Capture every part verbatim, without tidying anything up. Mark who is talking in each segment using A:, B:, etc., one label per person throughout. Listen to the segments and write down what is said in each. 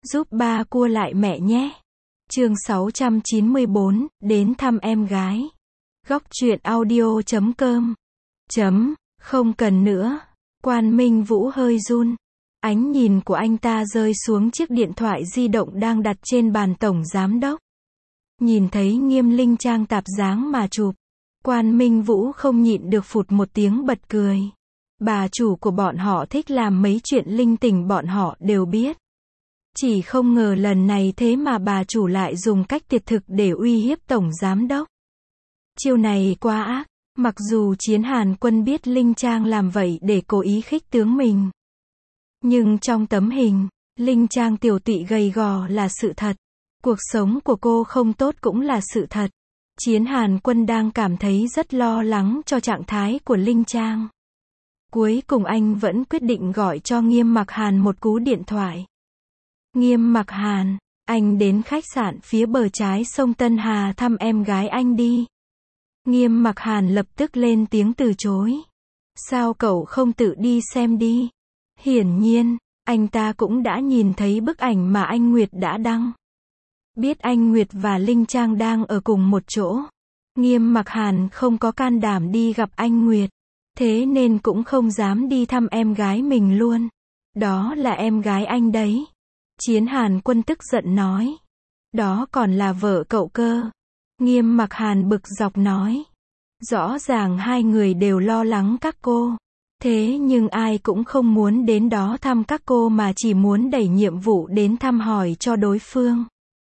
A: Giúp ba cua lại mẹ nhé. Chương sáu trăm chín mươi bốn, đến thăm em gái. Góc truyện audio chấm com. Chấm, không cần nữa. Quan Minh Vũ hơi run. Ánh nhìn của anh ta rơi xuống chiếc điện thoại di động đang đặt trên bàn tổng giám đốc. Nhìn thấy Nghiêm Linh Trang tạp dáng mà chụp. Quan Minh Vũ không nhịn được phụt một tiếng bật cười. Bà chủ của bọn họ thích làm mấy chuyện linh tinh bọn họ đều biết. Chỉ không ngờ lần này thế mà bà chủ lại dùng cách tuyệt thực để uy hiếp tổng giám đốc. Chiêu này quá ác, mặc dù Chiến Hàn Quân biết Linh Trang làm vậy để cố ý khích tướng mình. Nhưng trong tấm hình, Linh Trang tiểu tụy gầy gò là sự thật. Cuộc sống của cô không tốt cũng là sự thật. Chiến Hàn Quân đang cảm thấy rất lo lắng cho trạng thái của Linh Trang. Cuối cùng anh vẫn quyết định gọi cho Nghiêm Mặc Hàn một cú điện thoại. Nghiêm Mặc Hàn, anh đến khách sạn phía bờ trái sông Tân Hà thăm em gái anh đi. Nghiêm Mặc Hàn lập tức lên tiếng từ chối. Sao cậu không tự đi xem đi? Hiển nhiên, anh ta cũng đã nhìn thấy bức ảnh mà anh Nguyệt đã đăng. Biết anh Nguyệt và Linh Trang đang ở cùng một chỗ. Nghiêm Mặc Hàn không có can đảm đi gặp anh Nguyệt. Thế nên cũng không dám đi thăm em gái mình luôn. Đó là em gái anh đấy. Chiến Hàn Quân tức giận nói. Đó còn là vợ cậu cơ. Nghiêm Mặc Hàn bực dọc nói. Rõ ràng hai người đều lo lắng các cô. Thế nhưng ai cũng không muốn đến đó thăm các cô mà chỉ muốn đẩy nhiệm vụ đến thăm hỏi cho đối phương.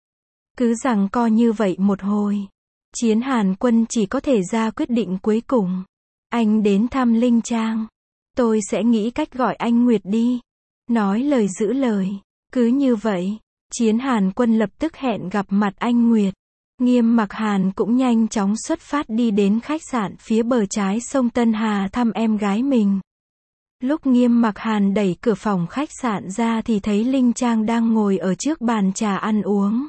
A: Cứ rằng co như vậy một hồi. Chiến Hàn Quân chỉ có thể ra quyết định cuối cùng. Anh đến thăm Linh Trang. Tôi sẽ nghĩ cách gọi anh Nguyệt đi. Nói lời giữ lời. Cứ như vậy, Chiến Hàn Quân lập tức hẹn gặp mặt anh Nguyệt. Nghiêm Mặc Hàn cũng nhanh chóng xuất phát đi đến khách sạn phía bờ trái sông Tân Hà thăm em gái mình. Lúc Nghiêm Mặc Hàn đẩy cửa phòng khách sạn ra thì thấy Linh Trang đang ngồi ở trước bàn trà ăn uống.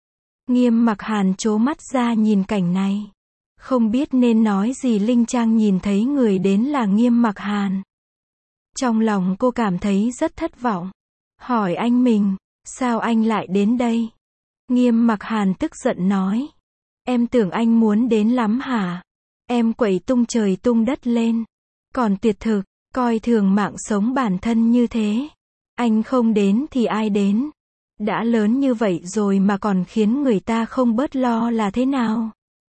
A: Nghiêm Mặc Hàn trố mắt ra nhìn cảnh này. Không biết nên nói gì. Linh Trang nhìn thấy người đến là Nghiêm Mặc Hàn. Trong lòng cô cảm thấy rất thất vọng. Hỏi anh mình, sao anh lại đến đây? Nghiêm Mặc Hàn tức giận nói. Em tưởng anh muốn đến lắm hả? Em quậy tung trời tung đất lên. Còn tuyệt thực, coi thường mạng sống bản thân như thế. Anh không đến thì ai đến? Đã lớn như vậy rồi mà còn khiến người ta không bớt lo là thế nào?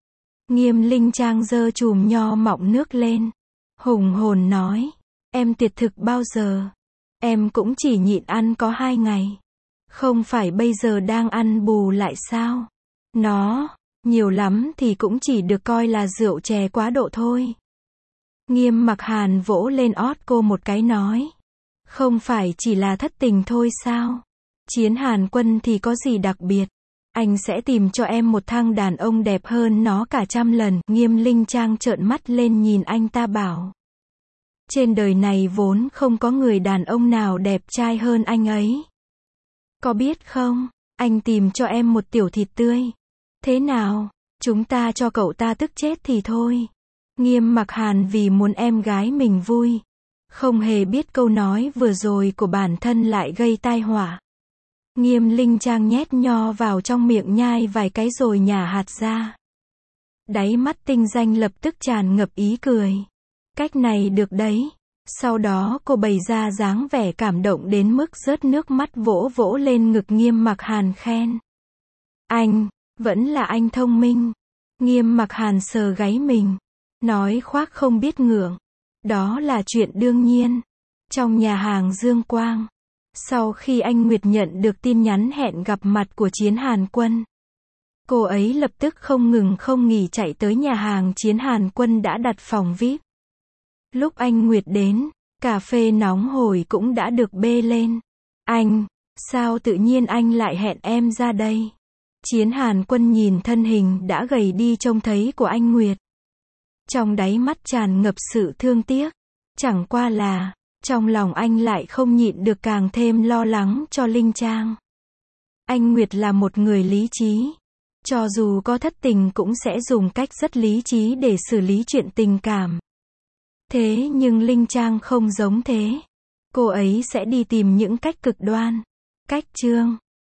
A: Nghiêm Linh Trang giơ chùm nho mọng nước lên. Hùng hồn nói. Em tuyệt thực bao giờ? Em cũng chỉ nhịn ăn có hai ngày. Không phải bây giờ đang ăn bù lại sao? Nó, nhiều lắm thì cũng chỉ được coi là rượu chè quá độ thôi. Nghiêm Mặc Hàn vỗ lên ót cô một cái nói. Không phải chỉ là thất tình thôi sao? Chiến Hàn Quân thì có gì đặc biệt? Anh sẽ tìm cho em một thằng đàn ông đẹp hơn nó cả trăm lần. Nghiêm Linh Trang trợn mắt lên nhìn anh ta bảo. Trên đời này vốn không có người đàn ông nào đẹp trai hơn anh ấy. Có biết không, anh tìm cho em một tiểu thịt tươi. Thế nào, chúng ta cho cậu ta tức chết thì thôi. Nghiêm Mặc Hàn vì muốn em gái mình vui. Không hề biết câu nói vừa rồi của bản thân lại gây tai họa. Nghiêm Linh Trang nhét nho vào trong miệng nhai vài cái rồi nhả hạt ra. Đáy mắt tinh danh lập tức tràn ngập ý cười. Cách này được đấy. Sau đó cô bày ra dáng vẻ cảm động đến mức rớt nước mắt vỗ vỗ lên ngực Nghiêm Mặc Hàn khen. Anh, vẫn là anh thông minh. Nghiêm Mặc Hàn sờ gáy mình. Nói khoác không biết ngượng. Đó là chuyện đương nhiên. Trong nhà hàng Dương Quang. Sau khi anh Nguyệt nhận được tin nhắn hẹn gặp mặt của Chiến Hàn Quân. Cô ấy lập tức không ngừng không nghỉ chạy tới nhà hàng Chiến Hàn Quân đã đặt phòng vi ai pi. Lúc anh Nguyệt đến, cà phê nóng hổi cũng đã được bê lên. Anh, sao tự nhiên anh lại hẹn em ra đây? Chiến Hàn Quân nhìn thân hình đã gầy đi trông thấy của anh Nguyệt. Trong đáy mắt tràn ngập sự thương tiếc. Chẳng qua là, trong lòng anh lại không nhịn được càng thêm lo lắng cho Linh Trang. Anh Nguyệt là một người lý trí. Cho dù có thất tình cũng sẽ dùng cách rất lý trí để xử lý chuyện tình cảm. Thế nhưng Linh Trang không giống thế. Cô ấy sẽ đi tìm những cách cực đoan. Cách trương.